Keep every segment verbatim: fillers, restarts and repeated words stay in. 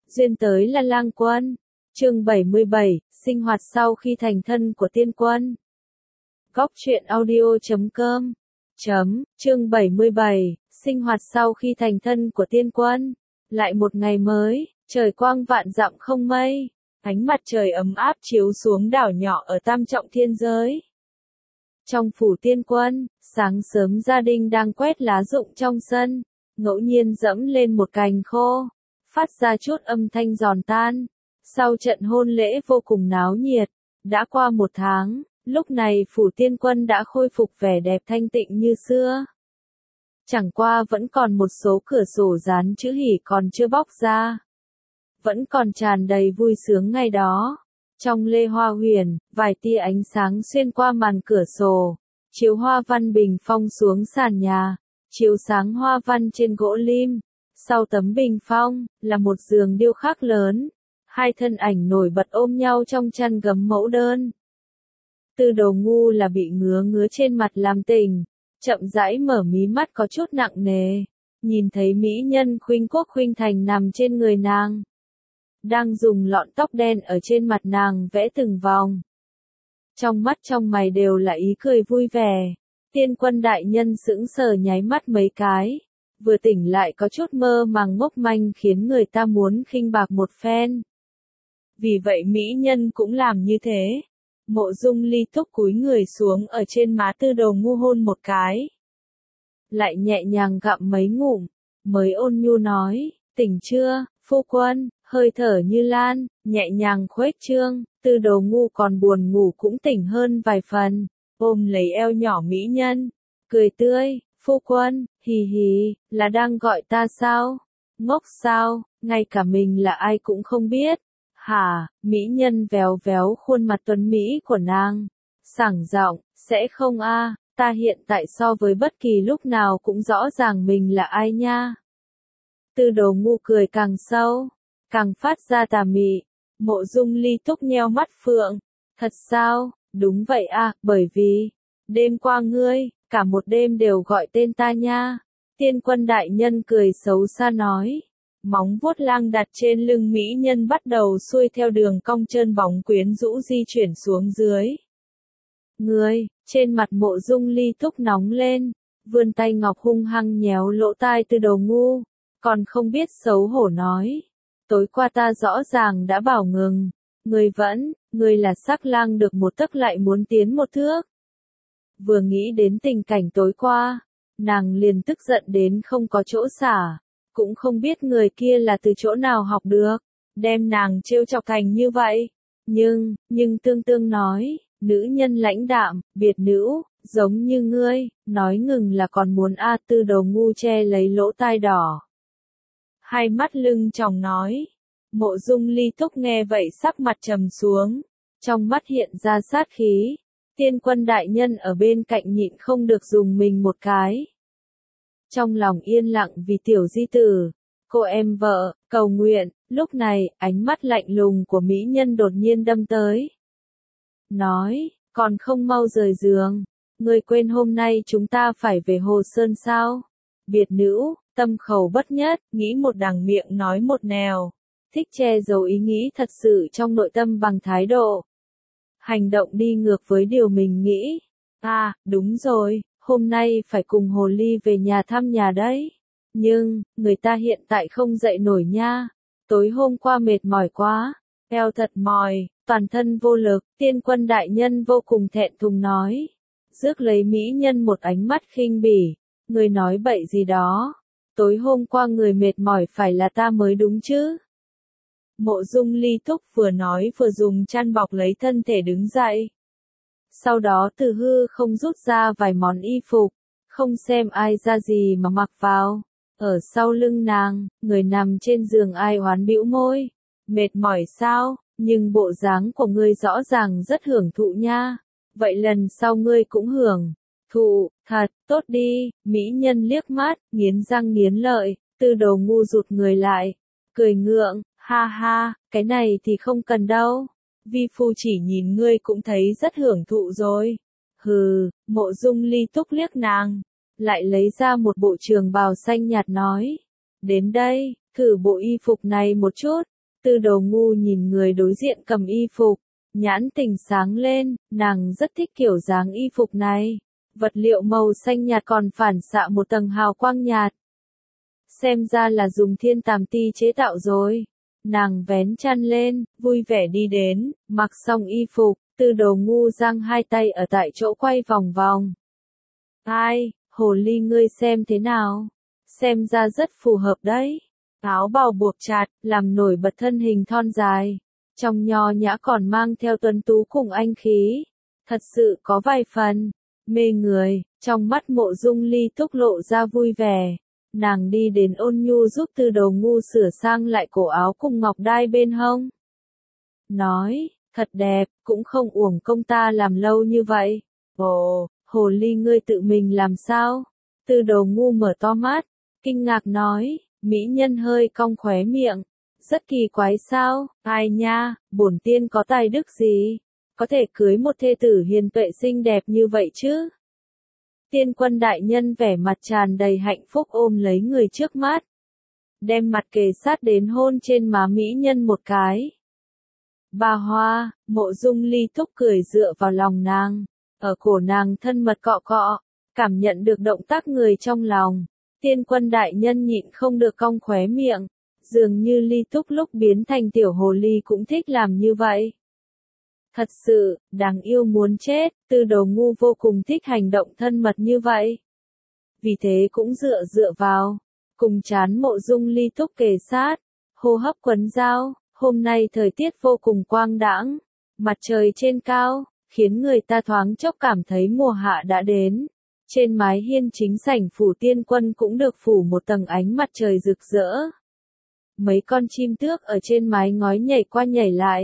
Duyên tới là lang quân. Chương bảy mươi bảy, sinh hoạt sau khi thành thân của tiên quân. Góc truyện audio chấm com. Chấm, chương bảy mươi bảy, sinh hoạt sau khi thành thân của tiên quân. Lại một ngày mới, trời quang vạn dặm không mây, ánh mặt trời ấm áp chiếu xuống đảo nhỏ ở Tam Trọng Thiên Giới. Trong phủ tiên quân, sáng sớm gia đình đang quét lá rụng trong sân, ngẫu nhiên dẫm lên một cành khô, phát ra chút âm thanh giòn tan. Sau trận hôn lễ vô cùng náo nhiệt, đã qua một tháng, lúc này phủ tiên quân đã khôi phục vẻ đẹp thanh tịnh như xưa. Chẳng qua vẫn còn một số cửa sổ dán chữ hỉ còn chưa bóc ra. Vẫn còn tràn đầy vui sướng ngày đó. Trong lê hoa huyền, vài tia ánh sáng xuyên qua màn cửa sổ, chiếu hoa văn bình phong xuống sàn nhà, chiếu sáng hoa văn trên gỗ lim. Sau tấm bình phong, là một giường điêu khắc lớn. Hai thân ảnh nổi bật ôm nhau trong chăn gấm mẫu đơn. Tư Đồ Ngu là bị ngứa ngứa trên mặt làm tình, chậm rãi mở mí mắt có chút nặng nề, nhìn thấy mỹ nhân Khuynh Quốc Khuynh Thành nằm trên người nàng, đang dùng lọn tóc đen ở trên mặt nàng vẽ từng vòng. Trong mắt trong mày đều là ý cười vui vẻ. Tiên quân đại nhân sững sờ nháy mắt mấy cái, vừa tỉnh lại có chút mơ màng ngốc manh khiến người ta muốn khinh bạc một phen. Vì vậy mỹ nhân cũng làm như thế. Mộ Dung Ly Túc cúi người xuống ở trên má Tư Đồ Ngu hôn một cái. Lại nhẹ nhàng gặm mấy ngụm, mới ôn nhu nói, tỉnh chưa, phu quân, hơi thở như lan, nhẹ nhàng khuếch trương. Tư Đồ Ngu còn buồn ngủ cũng tỉnh hơn vài phần, ôm lấy eo nhỏ mỹ nhân, cười tươi, phu quân, hì hì, là đang gọi ta sao? Ngốc sao, ngay cả mình là ai cũng không biết. Hả, mỹ nhân véo véo khuôn mặt tuấn mỹ của nàng, sảng giọng, sẽ không a, ta hiện tại so với bất kỳ lúc nào cũng rõ ràng mình là ai nha. Tư Đồ Ngu cười càng sâu, càng phát ra tà mị. Mộ Dung Ly Túc nheo mắt phượng, thật sao, đúng vậy a, bởi vì, đêm qua ngươi, cả một đêm đều gọi tên ta nha. Tiên quân đại nhân cười xấu xa nói. Móng vuốt lang đặt trên lưng mỹ nhân bắt đầu xuôi theo đường cong trơn bóng quyến rũ di chuyển xuống dưới. Ngươi, trên mặt Mộ Dung Ly Túc nóng lên, vươn tay ngọc hung hăng nhéo lỗ tai Tư Đồ Ngu, còn không biết xấu hổ nói. Tối qua ta rõ ràng đã bảo ngừng, ngươi vẫn, ngươi là sắc lang được một tấc lại muốn tiến một thước. Vừa nghĩ đến tình cảnh tối qua, nàng liền tức giận đến không có chỗ xả. Cũng không biết người kia là từ chỗ nào học được, đem nàng trêu chọc thành như vậy. Nhưng, nhưng tương tương nói, nữ nhân lãnh đạm, biệt nữ, giống như ngươi, nói ngừng là còn muốn a. Tư Đồ Ngu che lấy lỗ tai đỏ. Hai mắt lưng tròng nói. Mộ Dung Ly Túc nghe vậy sắc mặt trầm xuống, trong mắt hiện ra sát khí. Tiên quân đại nhân ở bên cạnh nhịn không được dùng mình một cái. Trong lòng yên lặng vì tiểu di tử, cô em vợ, cầu nguyện. Lúc này, ánh mắt lạnh lùng của mỹ nhân đột nhiên đâm tới. Nói, còn không mau rời giường, ngươi quên hôm nay chúng ta phải về Hồ Sơn sao? Biệt nữ, tâm khẩu bất nhất, nghĩ một đằng miệng nói một nẻo, thích che giấu ý nghĩ thật sự trong nội tâm bằng thái độ. Hành động đi ngược với điều mình nghĩ. À, đúng rồi. Hôm nay phải cùng Hồ Ly về nhà thăm nhà đấy. Nhưng, người ta hiện tại không dậy nổi nha. Tối hôm qua mệt mỏi quá. Eo thật mỏi, toàn thân vô lực. Tiên quân đại nhân vô cùng thẹn thùng nói. Rước lấy mỹ nhân một ánh mắt khinh bỉ. Người nói bậy gì đó. Tối hôm qua người mệt mỏi phải là ta mới đúng chứ. Mộ Dung Ly Túc vừa nói vừa dùng chăn bọc lấy thân thể đứng dậy. Sau đó từ hư không rút ra vài món y phục, không xem ai ra gì mà mặc vào. Ở sau lưng nàng, người nằm trên giường ai oán bĩu môi. Mệt mỏi sao, nhưng bộ dáng của ngươi rõ ràng rất hưởng thụ nha. Vậy lần sau ngươi cũng hưởng thụ, thật, tốt đi. Mỹ nhân liếc mắt, nghiến răng nghiến lợi, Tư Đồ Ngu rụt người lại, cười ngượng, ha ha, cái này thì không cần đâu. Vi phu chỉ nhìn ngươi cũng thấy rất hưởng thụ rồi. Hừ, Mộ Dung Ly Túc liếc nàng, lại lấy ra một bộ trường bào xanh nhạt nói. Đến đây, thử bộ y phục này một chút. Tư Đồ Ngu nhìn người đối diện cầm y phục, nhãn tình sáng lên, nàng rất thích kiểu dáng y phục này. Vật liệu màu xanh nhạt còn phản xạ một tầng hào quang nhạt. Xem ra là dùng thiên tàm ti chế tạo rồi. Nàng vén chăn lên, vui vẻ đi đến, mặc xong y phục, Tư Đồ Ngu giang hai tay ở tại chỗ quay vòng vòng. Ai, hồ ly ngươi xem thế nào? Xem ra rất phù hợp đấy. Áo bào buộc chặt, làm nổi bật thân hình thon dài. Trong nho nhã còn mang theo tuấn tú cùng anh khí. Thật sự có vài phần mê người, trong mắt Mộ Dung Ly Túc lộ ra vui vẻ. Nàng đi đến ôn nhu giúp Tư Đồ Ngu sửa sang lại cổ áo cùng ngọc đai bên hông. Nói, thật đẹp, cũng không uổng công ta làm lâu như vậy. Ồ, hồ ly ngươi tự mình làm sao? Tư Đồ Ngu mở to mắt, kinh ngạc nói, mỹ nhân hơi cong khóe miệng. Rất kỳ quái sao, ai nha, bổn tiên có tài đức gì? Có thể cưới một thê tử hiền tuệ xinh đẹp như vậy chứ? Tiên Quân đại nhân vẻ mặt tràn đầy hạnh phúc ôm lấy người trước mắt. Đem mặt kề sát đến hôn trên má mỹ nhân một cái. Bà Hoa, Mộ Dung Ly Túc cười dựa vào lòng nàng. Ở cổ nàng thân mật cọ cọ. Cảm nhận được động tác người trong lòng. Tiên Quân đại nhân nhịn không được cong khóe miệng. Dường như Ly Túc lúc biến thành tiểu hồ ly cũng thích làm như vậy. Thật sự, đáng yêu muốn chết, Tư Đồ Ngu vô cùng thích hành động thân mật như vậy. Vì thế cũng dựa dựa vào, cùng chán Mộ Dung Ly Túc kề sát, hô hấp quấn dao. Hôm nay thời tiết vô cùng quang đãng, mặt trời trên cao, khiến người ta thoáng chốc cảm thấy mùa hạ đã đến. Trên mái hiên chính sảnh phủ Tiên Quân cũng được phủ một tầng ánh mặt trời rực rỡ. Mấy con chim tước ở trên mái ngói nhảy qua nhảy lại.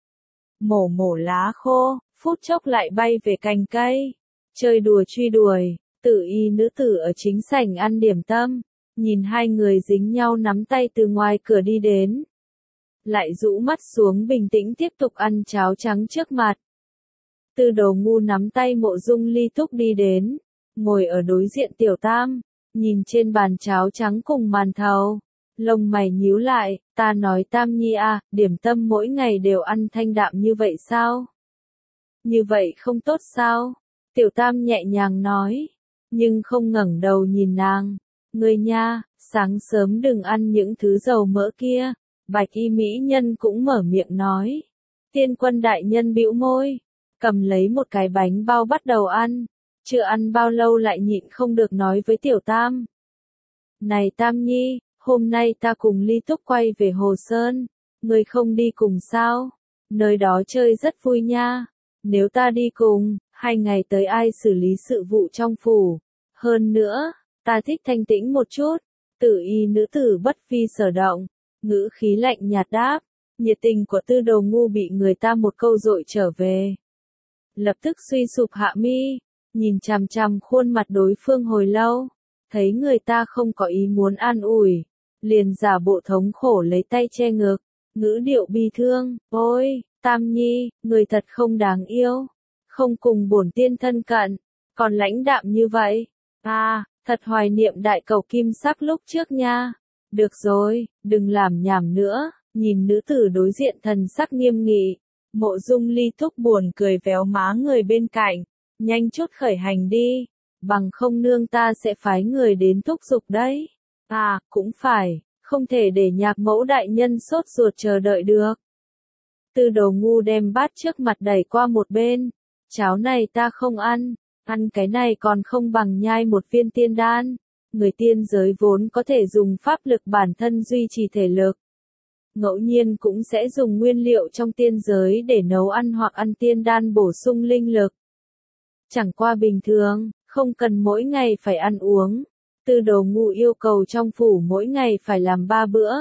Mổ mổ lá khô, phút chốc lại bay về cành cây. Chơi đùa truy đuổi, tử y nữ tử ở chính sảnh ăn điểm tâm. Nhìn hai người dính nhau nắm tay từ ngoài cửa đi đến. Lại rũ mắt xuống bình tĩnh tiếp tục ăn cháo trắng trước mặt. Tư Đồ Ngu nắm tay Mộ Dung Ly Túc đi đến. Ngồi ở đối diện Tiểu Tam. Nhìn trên bàn cháo trắng cùng màn thầu. Lông mày nhíu lại, ta nói Tam Nhi à, điểm tâm mỗi ngày đều ăn thanh đạm như vậy sao? Như vậy không tốt sao? Tiểu Tam nhẹ nhàng nói, nhưng không ngẩng đầu nhìn nàng. Ngươi nha, sáng sớm đừng ăn những thứ dầu mỡ kia. Bạch y mỹ nhân cũng mở miệng nói. Tiên Quân đại nhân bĩu môi, cầm lấy một cái bánh bao bắt đầu ăn. Chưa ăn bao lâu lại nhịn không được nói với Tiểu Tam. Này Tam Nhi, hôm nay ta cùng Ly Túc quay về Hồ Sơn, ngươi không đi cùng sao? Nơi đó chơi rất vui nha. Nếu ta đi cùng, hai ngày tới ai xử lý sự vụ trong phủ? Hơn nữa, ta thích thanh tĩnh một chút. Tử y nữ tử bất vi sở động, ngữ khí lạnh nhạt đáp. Nhiệt tình của Tư Đồ Ngu bị người ta một câu dội trở về. Lập tức suy sụp hạ mi, nhìn chằm chằm khuôn mặt đối phương hồi lâu. Thấy người ta không có ý muốn an ủi, liền giả bộ thống khổ lấy tay che ngực, ngữ điệu bi thương, ôi, Tam Nhi, người thật không đáng yêu, không cùng bổn tiên thân cận, còn lãnh đạm như vậy, à, thật hoài niệm đại cầu kim sắc lúc trước nha, được rồi, đừng làm nhảm nữa, nhìn nữ tử đối diện thần sắc nghiêm nghị, Mộ Dung Ly Túc buồn cười véo má người bên cạnh, nhanh chút khởi hành đi, bằng không nương ta sẽ phái người đến thúc giục đấy. À, cũng phải, không thể để nhạc mẫu đại nhân sốt ruột chờ đợi được. Tư Đồ Ngu đem bát trước mặt đẩy qua một bên. Cháo này ta không ăn, ăn cái này còn không bằng nhai một viên tiên đan. Người tiên giới vốn có thể dùng pháp lực bản thân duy trì thể lực. Ngẫu nhiên cũng sẽ dùng nguyên liệu trong tiên giới để nấu ăn hoặc ăn tiên đan bổ sung linh lực. Chẳng qua bình thường, không cần mỗi ngày phải ăn uống. Tư Đồ Ngu yêu cầu trong phủ mỗi ngày phải làm ba bữa.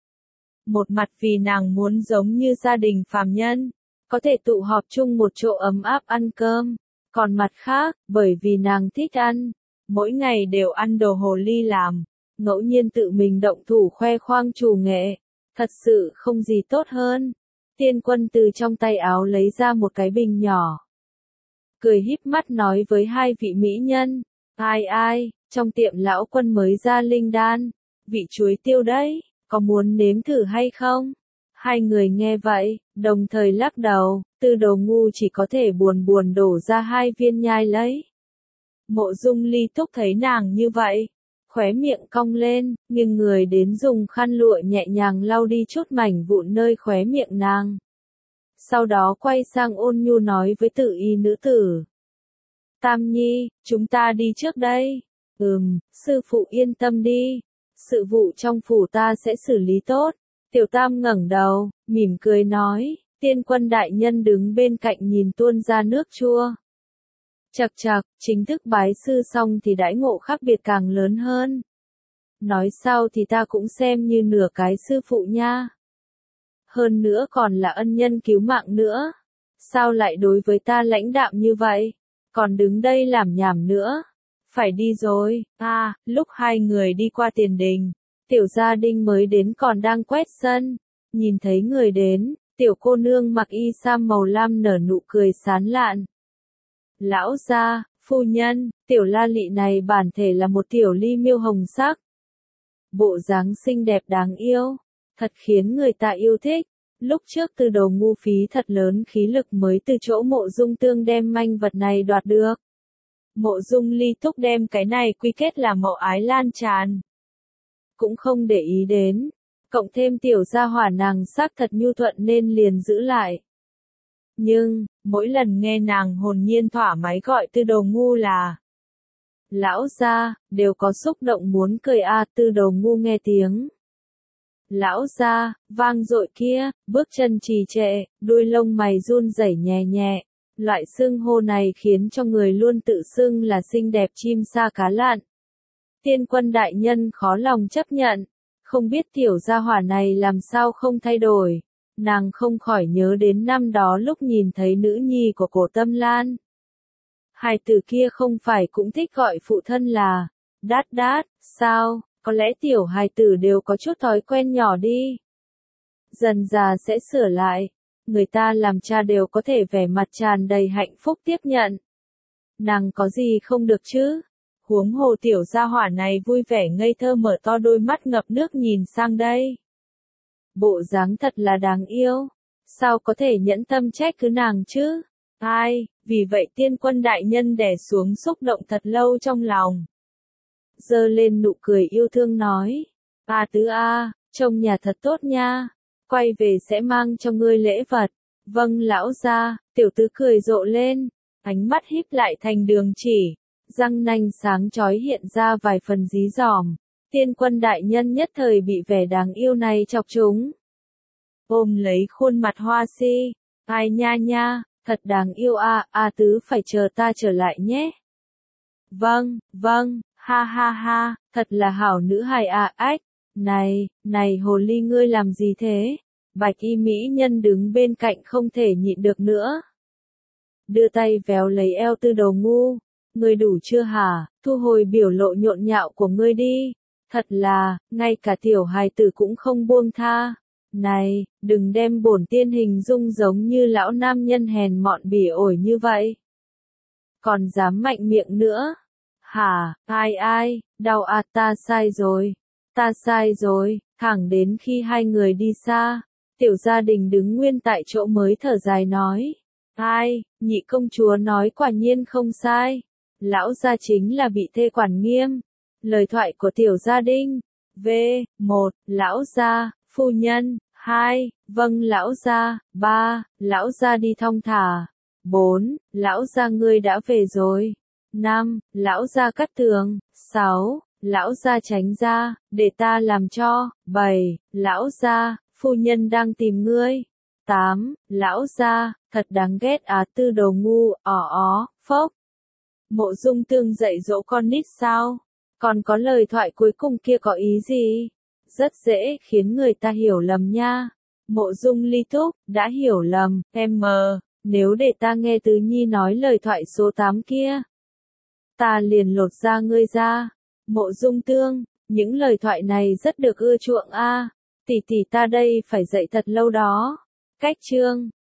Một mặt vì nàng muốn giống như gia đình phàm nhân, có thể tụ họp chung một chỗ ấm áp ăn cơm. Còn mặt khác, bởi vì nàng thích ăn, mỗi ngày đều ăn đồ hồ ly làm, ngẫu nhiên tự mình động thủ khoe khoang trù nghệ. Thật sự không gì tốt hơn. Tiên Quân từ trong tay áo lấy ra một cái bình nhỏ. Cười híp mắt nói với hai vị mỹ nhân. Ai ai, trong tiệm lão quân mới ra linh đan. Vị chuối tiêu đấy, có muốn nếm thử hay không? Hai người nghe vậy, đồng thời lắc đầu, Tư Đồ Ngu chỉ có thể buồn buồn đổ ra hai viên nhai lấy. Mộ Dung Ly Túc thấy nàng như vậy, khóe miệng cong lên, nhưng người đến dùng khăn lụa nhẹ nhàng lau đi chút mảnh vụn nơi khóe miệng nàng. Sau đó quay sang ôn nhu nói với Tử Y nữ tử. Tam Nhi, chúng ta đi trước đây. Ừm, sư phụ yên tâm đi. Sự vụ trong phủ ta sẽ xử lý tốt. Tiểu Tam ngẩng đầu, mỉm cười nói, Tiên Quân đại nhân đứng bên cạnh nhìn tuôn ra nước chua. Chậc chậc, chính thức bái sư xong thì đãi ngộ khác biệt càng lớn hơn. Nói sau thì ta cũng xem như nửa cái sư phụ nha. Hơn nữa còn là ân nhân cứu mạng nữa. Sao lại đối với ta lãnh đạm như vậy? Còn đứng đây làm nhảm nữa. Phải đi rồi. À, lúc hai người đi qua tiền đình, Tiểu Gia Đinh mới đến còn đang quét sân. Nhìn thấy người đến, tiểu cô nương mặc y sam màu lam nở nụ cười sán lạn. Lão gia, phu nhân, tiểu La Lị này bản thể là một tiểu ly miêu hồng sắc. Bộ dáng xinh đẹp đáng yêu, thật khiến người ta yêu thích. Lúc trước Tư Đồ Ngu phí thật lớn khí lực mới từ chỗ Mộ Dung Tương đem manh vật này đoạt được. Mộ Dung Ly Túc đem cái này quy kết là mộ ái lan tràn. Cũng không để ý đến, cộng thêm tiểu gia hỏa nàng xác thật nhu thuận nên liền giữ lại. Nhưng, mỗi lần nghe nàng hồn nhiên thỏa mái gọi Tư Đồ Ngu là lão gia, đều có xúc động muốn cười a. Tư Đồ Ngu nghe tiếng lão gia vang dội kia, bước chân trì trệ, đuôi lông mày run rẩy nhẹ nhẹ. Loại xưng hô này khiến cho người luôn tự xưng là xinh đẹp chim sa cá lặn. Tiên Quân đại nhân khó lòng chấp nhận, không biết tiểu gia hỏa này làm sao không thay đổi. Nàng không khỏi nhớ đến năm đó lúc nhìn thấy nữ nhi của Cổ Tâm Lan. Hài tử kia không phải cũng thích gọi phụ thân là đát đát, sao, có lẽ tiểu hài tử đều có chút thói quen nhỏ đi. Dần già sẽ sửa lại, người ta làm cha đều có thể vẻ mặt tràn đầy hạnh phúc tiếp nhận. Nàng có gì không được chứ? Huống hồ tiểu gia hỏa này vui vẻ ngây thơ mở to đôi mắt ngập nước nhìn sang đây. Bộ dáng thật là đáng yêu. Sao có thể nhẫn tâm trách cứ nàng chứ? Ai, vì vậy Tiên Quân đại nhân đè xuống xúc động thật lâu trong lòng. Giơ lên nụ cười yêu thương nói. A tứ a, trông nhà thật tốt nha. Quay về sẽ mang cho ngươi lễ vật. Vâng lão gia, tiểu tứ cười rộ lên. Ánh mắt híp lại thành đường chỉ. Răng nanh sáng chói hiện ra vài phần dí dỏm. Tiên Quân đại nhân nhất thời bị vẻ đáng yêu này chọc chúng. Ôm lấy khuôn mặt hoa si. Ai nha nha, thật đáng yêu a, a tứ phải chờ ta trở lại nhé. Vâng, vâng, ha ha ha, thật là hảo nữ hài a. Ách, này, này hồ ly ngươi làm gì thế? Bạch y mỹ nhân đứng bên cạnh không thể nhịn được nữa. Đưa tay véo lấy eo Tư Đồ Ngu. Ngươi đủ chưa hả, thu hồi biểu lộ nhộn nhạo của ngươi đi. Thật là, ngay cả tiểu hài tử cũng không buông tha. Này, đừng đem bổn tiên hình dung giống như lão nam nhân hèn mọn bỉ ổi như vậy. Còn dám mạnh miệng nữa. Hả, ai ai, đau à, ta sai rồi. Ta sai rồi, thẳng đến khi hai người đi xa. Tiểu Gia Đình đứng nguyên tại chỗ mới thở dài nói. Ai, nhị công chúa nói quả nhiên không sai. Lão gia chính là bị thê quản nghiêm. Lời thoại của Tiểu Gia Đinh. V. một. Lão gia, phu nhân. hai. Vâng lão gia. ba. Lão gia đi thong thả. bốn. Lão gia ngươi đã về rồi. năm. Lão gia cắt tường. sáu. Lão gia tránh ra, để ta làm cho. bảy. Lão gia, phu nhân đang tìm ngươi. tám. Lão gia, thật đáng ghét á. Tư Đồ Ngu, ó ó, phốc. Mộ Dung Tương dạy dỗ con nít sao? Còn có lời thoại cuối cùng kia có ý gì? Rất dễ khiến người ta hiểu lầm nha. Mộ Dung Ly Túc, đã hiểu lầm, em mờ, nếu để ta nghe Tứ Nhi nói lời thoại số tám kia. Ta liền lột da ngươi ra. Mộ Dung Tương, những lời thoại này rất được ưa chuộng a. Tỷ tỷ ta đây phải dạy thật lâu đó. Cách chương